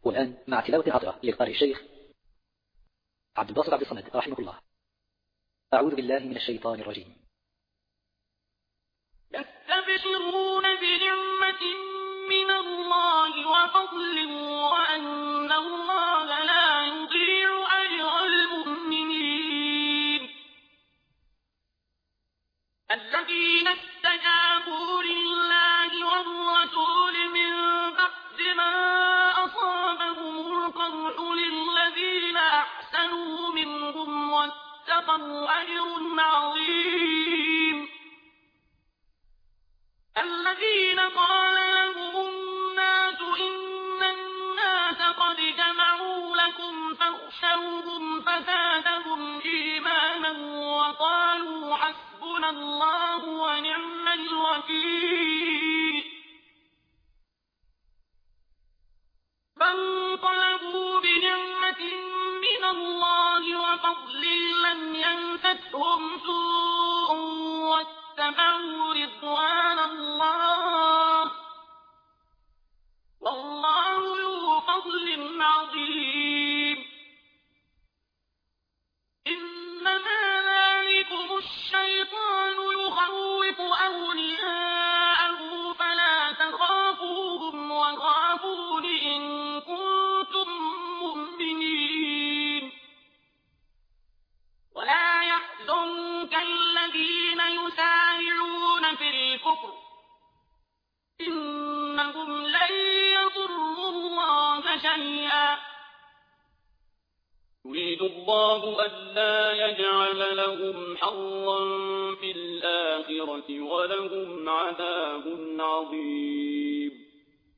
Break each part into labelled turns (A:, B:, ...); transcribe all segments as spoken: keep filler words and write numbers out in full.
A: والآن مع تلاوة خاطرة للقارئ الشيخ عبد الباسط عبد الصمد رحمه الله. أعوذ بالله من الشيطان الرجيم.
B: يستبشرون بنعمة من الله وفضل وأن الله لا يضيع أجر المؤمنين الذين استجابوا لله والرسول من بعد ما أصابهم القرح للذين أحسنوا منهم واتقوا أجر عظيم الذين قال لهم الناس إن الناس قد جمعوا لكم فاخشوهم فزادهم إيمانا وقالوا حسبنا الله ونعم الوكيل فانقلبوا بنعمة من الله وفضل لم يمسسهم سوء واتبعوا رضوان الله والله ذو فضل عظيم إنما ذلكم الشيطان يخوف أولياءه فلا تخافوهم وخافون إن كنتم مؤمنين ولا يحزنك الذين يسارعون في الكفر إنهم لن يضروا الله شيئا يريد الله ألا يجعل لهم حظا في الآخرة ولهم عذاب عظيم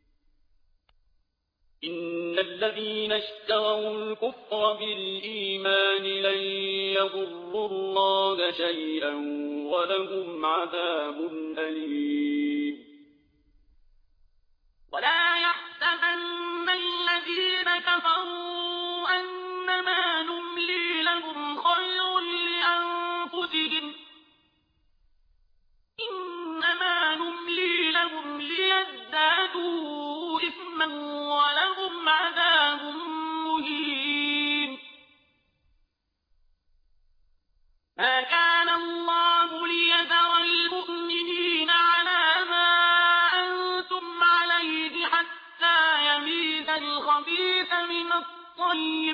B: إن الذين اشتروا الكفر بالإيمان لن يضروا الله شيئا ولهم عذاب أليم ولا يحسبن الذين كفروا أنما نملي لهم خير لأنفسهم إنما نملي لهم ليزدادوا إثما ولهم عذاب مهين ما كان الله ليذر المؤمنين على ما أنتم عليه حتى يميز الخبيث من الطيب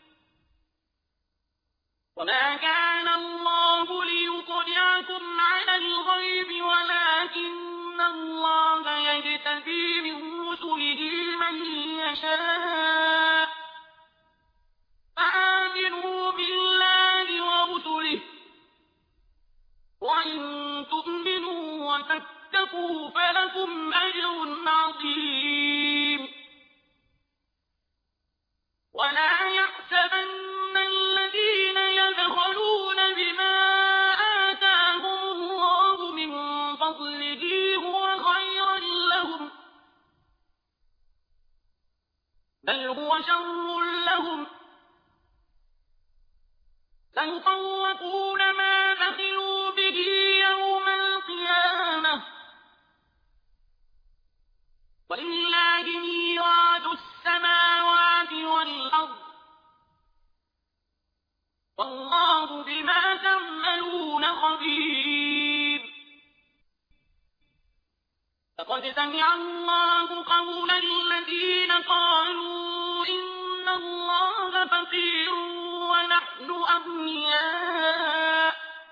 B: وما كان الله ليطلعكم على الغيب ولكن الله يجتبي من رسله من يشاء فآمنوا بالله ورسله وإن تؤمنوا وتتقوا فلكم أجر عظيم ولا يحسبن الذين يبخلون بما آتاهم الله من فضله هو خيرا لهم بل هو شر لهم سيطوقون ما بخلوا به يوم القيامة ولله ميراث السماوات والأرض والله بما تعملون خبير لقد سمع الله قول الذين قالوا إن الله فقير ونحن أغنياء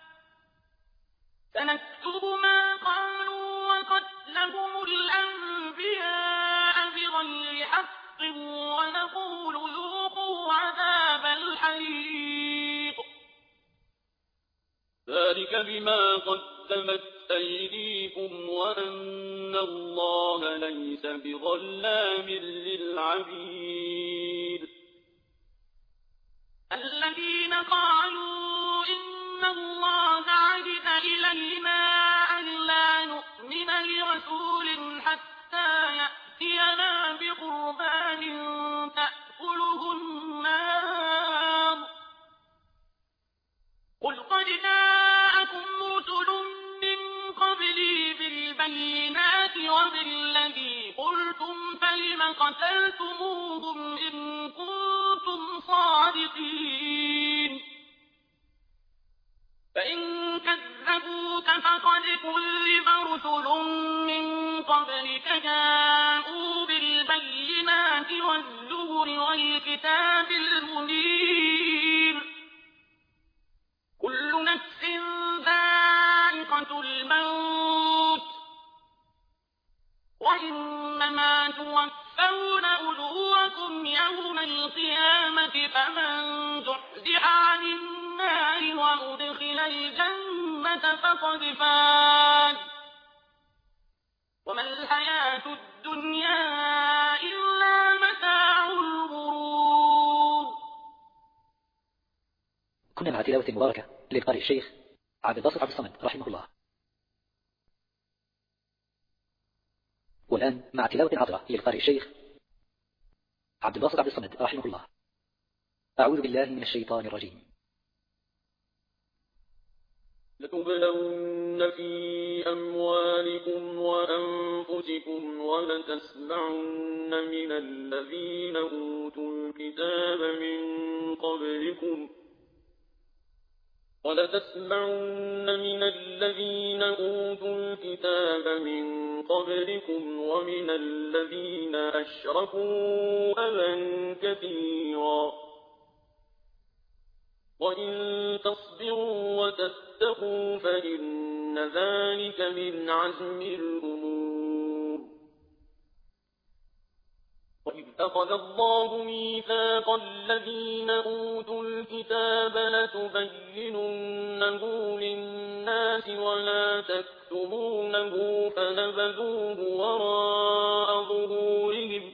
B: سنكتب ما قالوا وقتلهم الأنبياء بغير حق ونقول ذوقوا عذاب الحريق ذلك بما قدمت أيديكم وأن الله ليس بظلام للعبيد الذين قالوا إن الله عهد إلينا ألا نؤمن لرسول حتى يأتينا بقربان تأكله النار قل قد جاءكم رسل من قبلي بالبينات وبالذي قلتم فلم قتلتموهم رسل من قبلك جاءوا بالبينات والزبر والكتاب المنير كل نفس ذائقة الموت وإنما توفون أجوركم يوم القيامة فمن زحزح عن النار وأدخل الجنة فقد فاز وما الحياة الدنيا إلا متاع الغرور.
A: كنا مع تلاوة مباركة للقارئ الشيخ عبد الباسط عبد الصمد رحمه الله. والآن مع تلاوة عطرة للقارئ الشيخ عبد الباسط عبد الصمد رحمه الله. أعوذ بالله من الشيطان الرجيم.
C: لتبلون في أموالكم وأنفسكم ولتسمعن من الذين أوتوا الكتاب من قبلكم ولتسمعن من الذين أوتوا الكتاب من قبلكم ومن الذين أشركوا أذى كثيرا وإن تصبروا وتتقوا فإن ذلك من عزم الأمور. وإذ أخذ الله ميثاق الذين أوتوا الكتاب لتبيننه للناس ولا تكتمونه فنبذوه وراء ظهورهم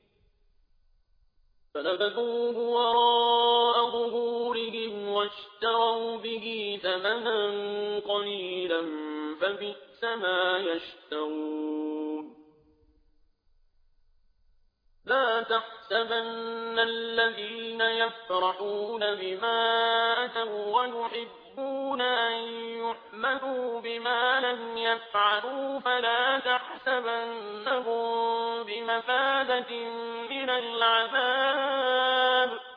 C: فنبذوه وراء ظهورهم واشتروا به ثمنا قليلا فبئس ما يشترون. لا تحسبن الذين يفرحون بما أتوا ويحبون أن يحمدوا بما لم يفعلوا فلا تحسبنهم بمفازة من العذاب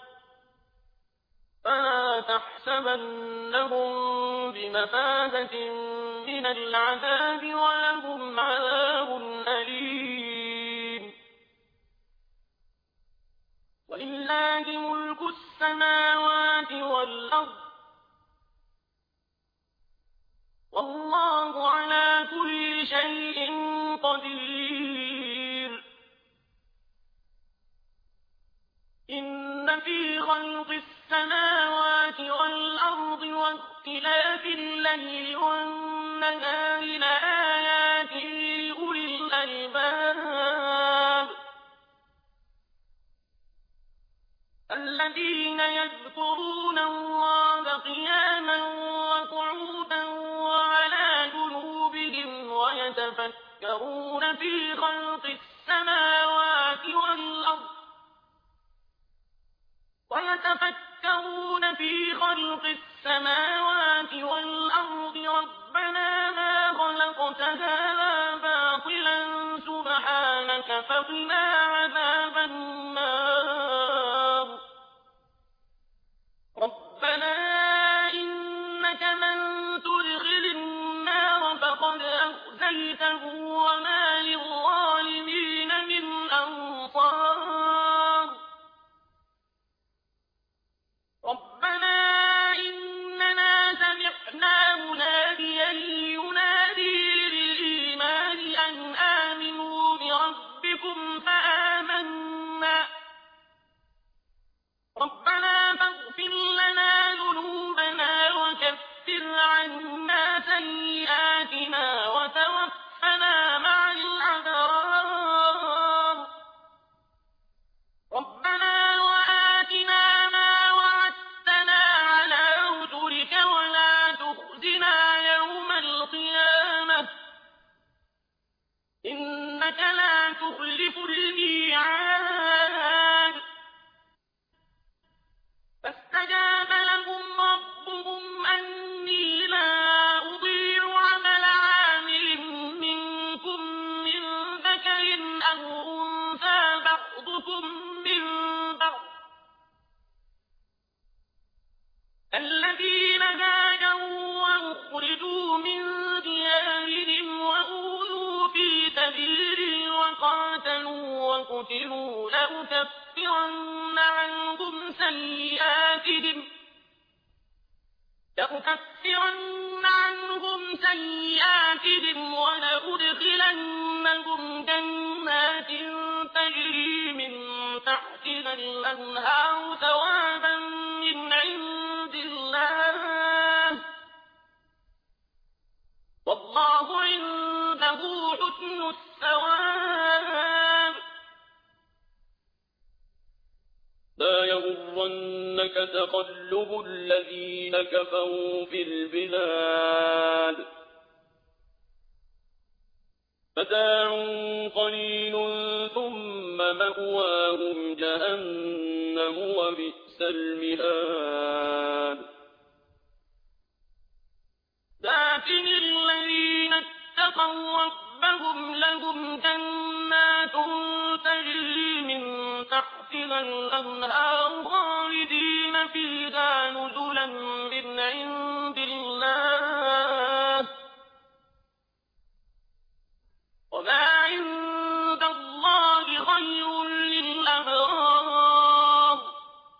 C: فلا تحسبنهم بمفازة من العذاب ولهم عذاب أليم. ولله ملك السماوات والأرض والله على كل شيء قدير. إن في خلق السماوات والأرض واختلاف الليل والنهار لآيات لأولي الألباب الذين يذكرون الله قياما وقعودا وعلى جنوبهم ويتفكرون في خلق السماوات والأرض ويتفكرون في خلق السماوات والأرض ربنا ما خلقت هذا باطلا سبحانك فقنا عذاب النار. ربنا إنك من تدخل النار فقد أخزيته وما للظالمين من أنصار. ربنا إننا قتلوا لأكفرن عنهم سيئاتهم لأكفرن عنهم سيئاتهم ولأدخلنهم جنات تجري من تحتها الأنهار ثوابا من عند الله والله عنده حسن الثواب. لا يغرنك تقلب الذين كفروا في البلاد متاع قليل ثم مأواهم جهنم وبئس المهاد. لكن الذين اتقوا ربهم لهم جنات تجري من تحتها الأنهار خالدين فيها نزلا من عند الله وما عند الله خير للأبرار.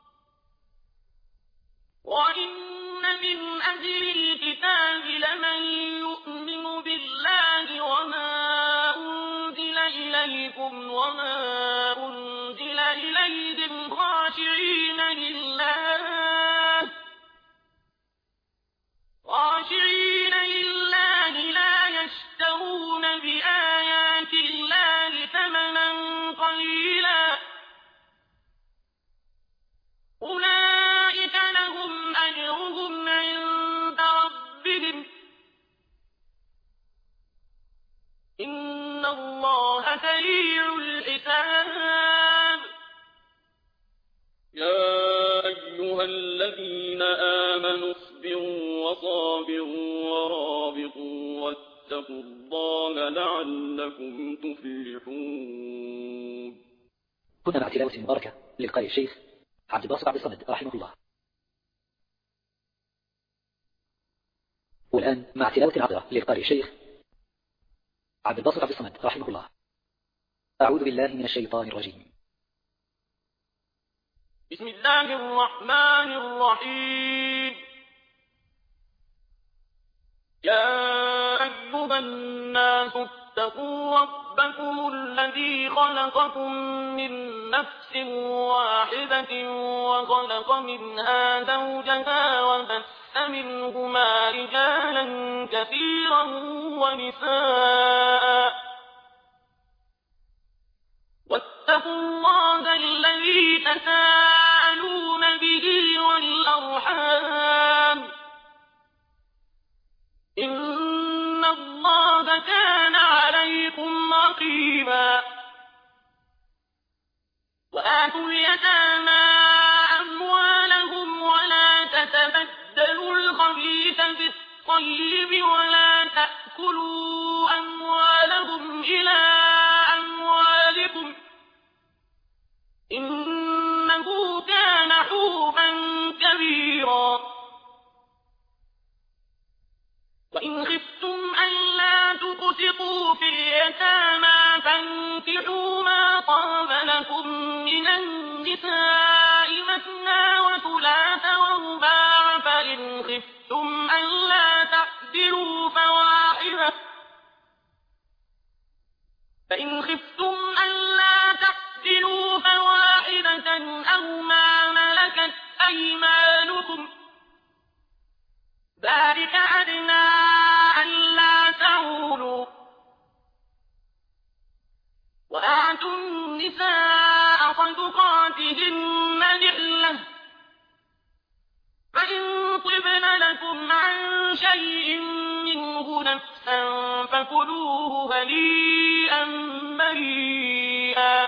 C: وإن من أهل الكتاب لمن يؤمن بالله وما أنزل إليكم وما أنزل إليهم خاشعين لله خاشعين لله لا يشترون بآيات الله ثمنا قليلا أولئك لهم أجرهم عند ربهم إن الله سريع الحساب. يا أيها الذين آمنوا اصبروا وصابروا ورابطوا واتقوا الله لعلكم تفلحون.
A: كنا مع تلاوة مباركة للقارئ الشيخ عبد الباسط عبد الصمد رحمه الله. والآن مع تلاوة عطرة للقارئ الشيخ عبد الباسط عبد الصمد رحمه الله. أعوذ بالله من الشيطان الرجيم.
C: بسم الله الرحمن الرحيم. يا أيها الناس اتقوا ربكم الذي خلقكم من نفس واحدة وخلق منها زوجها وبث منهما رجالا كثيرا ونساء واتقوا الله الذي تساءلون به والأرحام إن الله كان عليكم رقيبا. وآتوا اليتامى أموالهم ولا تتبدلوا الخبيث بالطيب ولا تأكلوا أموالهم إلى أموالكم إنه كان حوبا كبيرا. وإن خفتم ألا تقسطوا في اليتامى فانكحوا ما طاب لكم من النساء مثنى وثلاث ورباع فإن خفتم ألا تعدلوا فواحدة فإن خفتم ألا تعدلوا فواحدة أو ما ملكت أيمانكم ذلك أدنى ألا تعولوا. وآتوا النساء صدقاتهن نحلة فإن طبن لكم عن شيء منه نفسا فكلوه هنيئا مريئا.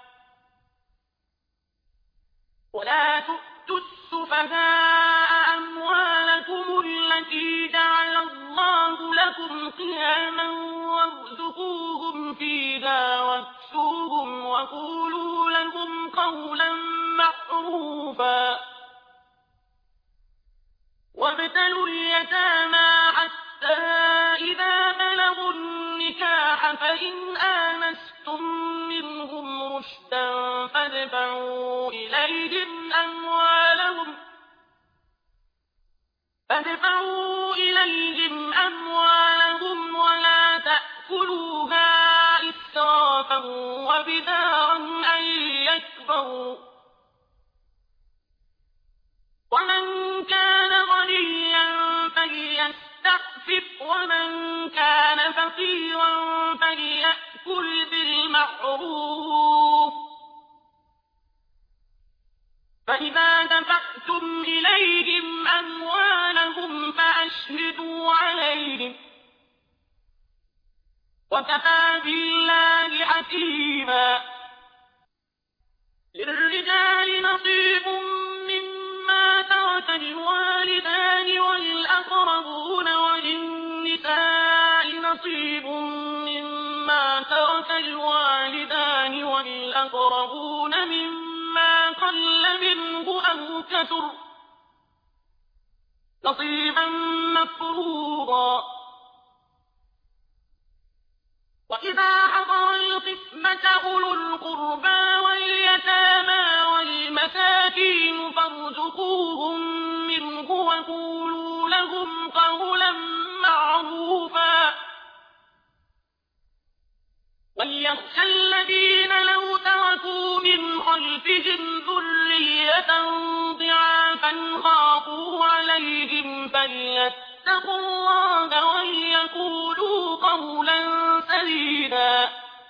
C: ولا تؤتوا السفهاء أموالكم التي جعل الله لكم قياما وارزقوهم فيها واكسوهم وقولوا لهم قولا معروفا. وابتلوا اليتامى حتى إذا بلغوا النكاح فإن آنستم أَخَذْتُم مِّنْهُمْ رُشْدًا فَادْفَعُوا إِلَيْهِمْ أَمْوَالَهُمْ فَادْفَعُوا إِلَيْهِمْ أَمْوَالَهُمْ وَلَا تَأْكُلُوهَا إِسْرَافًا وَبِدَارًا أَن يَكْبَرُوا وَمَن كَانَ غَنِيًّا فَلْيَسْتَعْفِفْ وَمَن كَانَ فَقِيرًا فَلْيَأْكُلْ بِالْمَعْرُوفِ فَإِذَا دَفَعْتُمْ إِلَيْهِمْ أَمْوَالَهُمْ فَأَشْهِدُوا عَلَيْهِمْ وَكَفَىٰ بِاللَّهِ حَكِيمًا لِلرِّجَالِ نَصِيبٌ مِّمَّا تَرَكَ الْوَالِدَانِ وَالْأَقْرَبُونَ وَلِلنِّسَاءِ نَصِيبٌ مِّمَّا تَرَكَ الْوَالِدَانِ وَالْأَقْرَبُونَ مِمَّا قَلَّ مِنْهُ أَوْ كَثُرَ نَصِيبًا مَّفْرُوضًا وَإِذَا حَضَرَ الْقِسْمَةَ أُولُو الْقُرْبَىٰ وَالْيَتَامَىٰ وَالْمَسَاكِينُ فَارْزُقُوهُم مِّنْهُ وَقُولُوا لَهُمْ قَوْلًا مَّعْرُوفًا وَلْيَخْشَ الَّذِينَ لَوْ تَرَكُوا مِنْ خَلْفِهِمْ ذُرِّيَّةً ضِعَافًا خَافُوا عَلَيْهِمْ فَلْيَتَّقُوا اللَّهَ وَلْيَقُولُوا قَوْلًا سَدِيدًا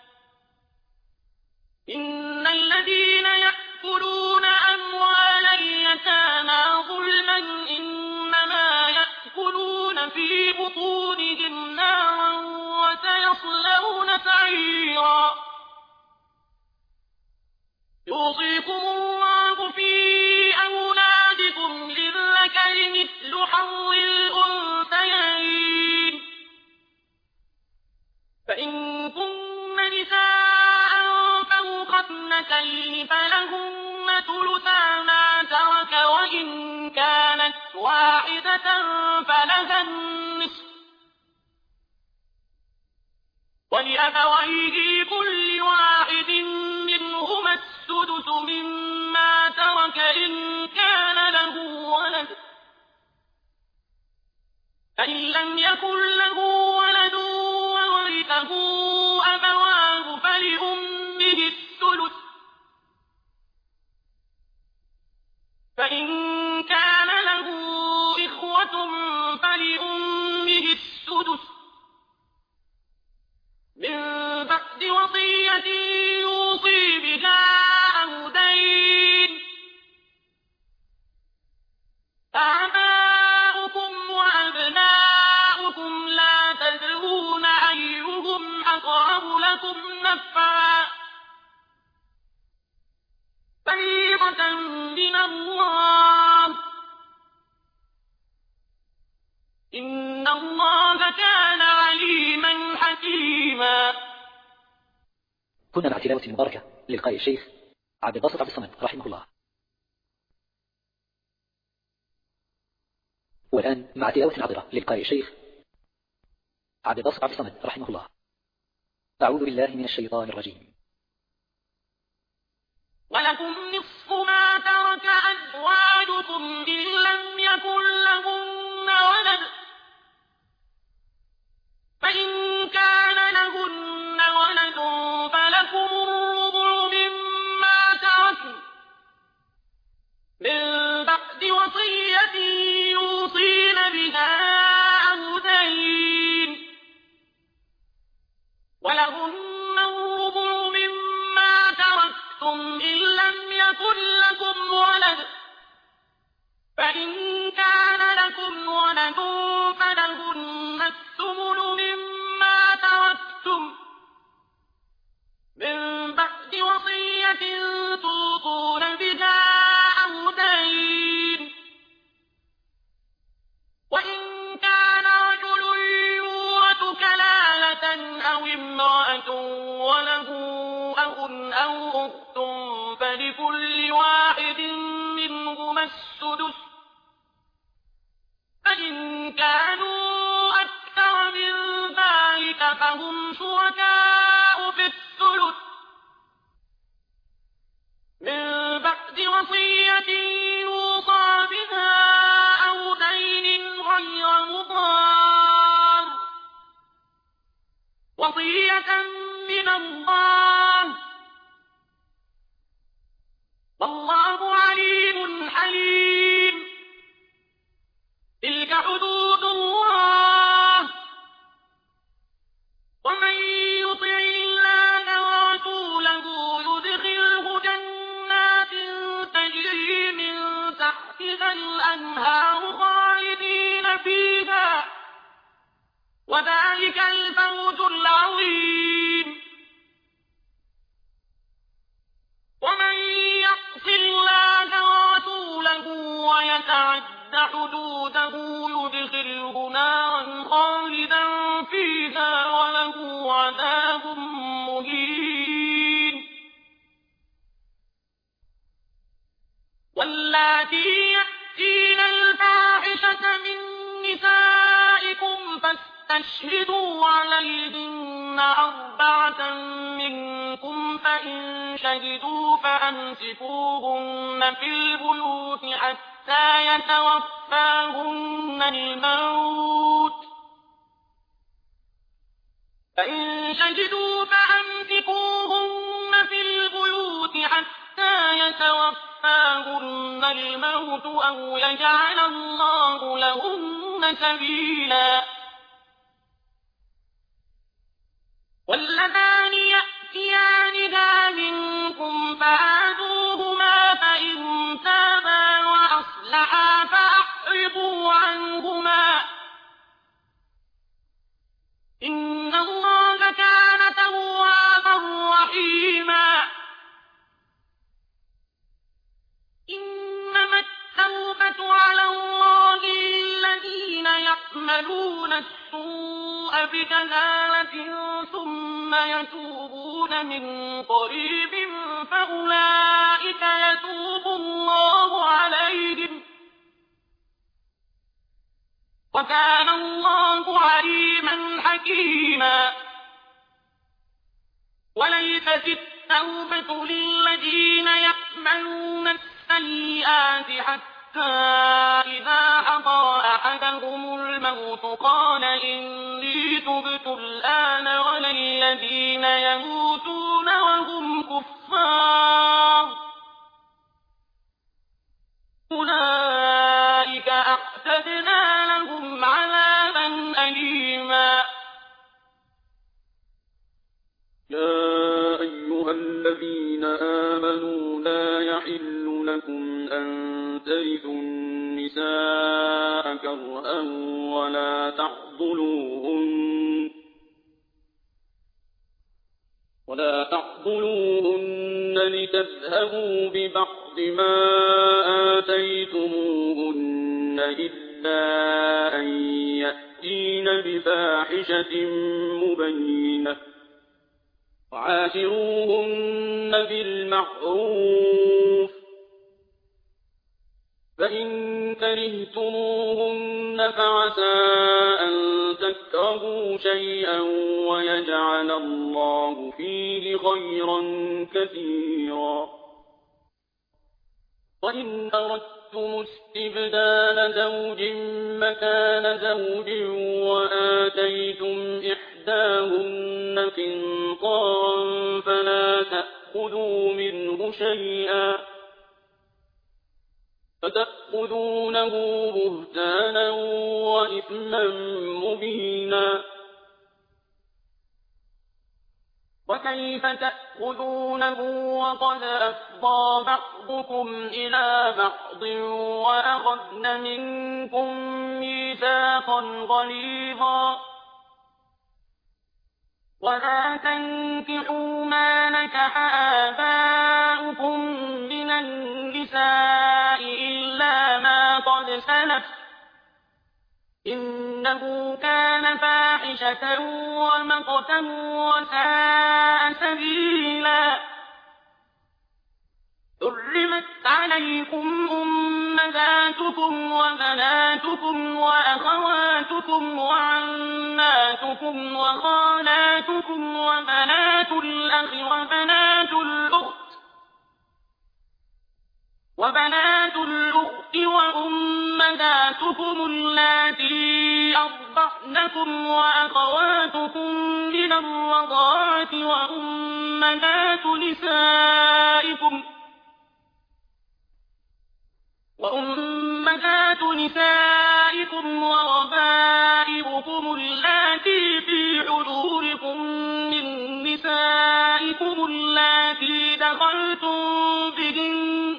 C: إِنَّ الَّذِينَ يَأْكُلُونَ أَمْوَالَ الْيَتَامَىٰ ظُلْمًا إِنَّمَا يَأْكُلُونَ فِي بُطُونِهِمْ نَارًا وَسَيَصْلَوْنَ سَعِيرًا يُوصِيكُمُ اللَّهُ فِي أَوْلَادِكُمْ لِلذَّكَرِ مِثْلُ حَظِّ الْأُنثَيَيْنِ فَإِن كُنَّ نِسَاءً فَوْقَ اثْنَتَيْنِ فَلَهُنَّ ثُلُثَا مَا تَرَكَ وَإِن كَانَتْ وَاحِدَةً فَلَهَا النِّصْفُ وَلِأَبَوَيْهِ لِكُلِّ واحد مِّنْهُمَا السُّدُسُ مِمَّا تَرَكَ إِن كَانَ لَهُ وَلَدٌ فَإِن لَّمْ يَكُن لَّهُ وَلَدٌ وَوَرِثَهُ أَبَوَاهُ فَلِأُمِّهِ الثُّلُثُ فَإِن كَانَ لَهُ إِخْوَةٌ فَلِأُمِّهِ السُّدُسُ مِن بَعْدِ وَصِيَّةٍ يُوصِي بِهَا أَوْ دَيْنٍ آبَاؤُكُمْ وَأَبْنَاؤُكُمْ لَا تَدْرُونَ أَيُّهُمْ أَقْرَبُ لَكُمْ نَفْعًا فَرِيضَةً مِّنَ اللَّهِ ۗ إِنَّ اللَّهَ كَانَ عَلِيمًا حَكِيمًا.
A: كنا مع تلاوة مباركة للقارئ الشيخ عبد الباسط عبد الصمد رحمه الله. والآن مع تلاوة عطرة للقارئ الشيخ عبد الباسط عبد الصمد رحمه الله. أعوذ بالله من الشيطان الرجيم.
C: ولكم نصف ما ترك أزواجكم إن لم يكن لهن ولد فإن كان لهن ولد فلكم الربع مما تركن من بعد وصية يوصين بها أو دين ولهن الربع مما تركتم إن لم يكن الله والله عليم حليم تلك حدود الله ومن يطع الله ورسوله يدخله جنات تجري من تحتها الأنهار خالدين فيها وذلك الفوز العظيم ومن يعص الله ورسوله ويتعد حدوده يدخله نارا خالدا فيها وله عذاب مهين واللاتي يأتين الفاحشة من نسائكم فاستشهدوا عليهن أربعة منكم فإن شهدوا فأمسكوهن في البيوت حتى يتوفاهن الموت فإن شهدوا فأمسكوهن في البيوت حتى يتوفاهن الموت أو يجعل الله لهن سبيلا واللذان يأتيانها منكم فآذوهما فإن تابا وأصلحا فأعرضوا عنهما إن الله كان توابا رحيما إنما التوبة على الله للذين يعملون السوء بجهالة ثم يتوبون من قريب فأولئك يتوب الله عليهم وكان الله عليما حكيما وليست التوبة للذين يعملون السيئات حتى إذا حضر أحدهم الموت قال إني تبت الآن ولا الذين يموتون وهم كفار أولئك أعتدنا لهم عذابا أليما
D: يا أيها الذين آمنوا لا يحل لكم أن ترثوا النساء كرها ولا تعضلوهن ولا تعضلوهن لتذهبوا ببعض ما آتيتموهن إلا أن يأتين بفاحشة مبينة وعاشروهن بالمعروف فإن كرهتموهن فعسى أن تكرهوا شيئا ويجعل الله فيه خيرا كثيرا وإن أردتم استبدال زوج مكان زوج وآتيتم إحداهن قنطارا فلا تأخذوا منه شيئا فتأخذونه بهتانا وإثما مبينا وكيف تأخذونه وقد أفضى بعضكم إلى بعض وأخذن منكم ميثاقا غليظا ولا تنكحوا ما نكح آباؤكم من النساء إلا ما قد سلف إنه كان فاحشة ومقتا وساء سبيلا حرمت عليكم أمهاتكم وبناتكم وأخواتكم وعماتكم وخالاتكم وبنات الأخ وبنات الأخت وبنات الأخت وأمهاتكم اللاتي أرضعنكم رضعنكم وأخواتكم من الرضاعة وأمهات نسائكم وأمهات نسائكم وربائبكم اللاتي في حجوركم من نسائكم اللاتي دخلتم بهن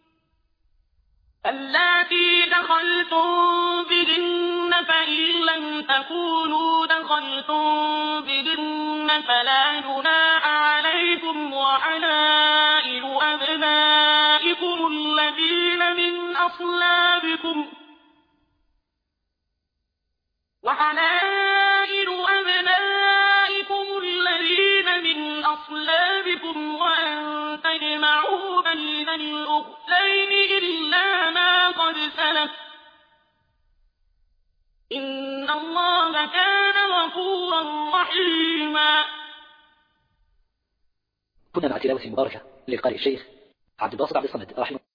D: اللاتي دخلتم بهن فإن لم تكونوا دخلتم بهن فلا جناح عليكم وحلائل أبنائكم الذين من أصلابكم وحلائل أبنائكم الذين من أصلابكم وأن تجمعوا بين الأختين إلا ما قد سلف إن الله كان غفورا رحيما.
A: كنا مع تلاوة مباركة للقارئ الشيخ عبد الباسط عبد الصمد رحمه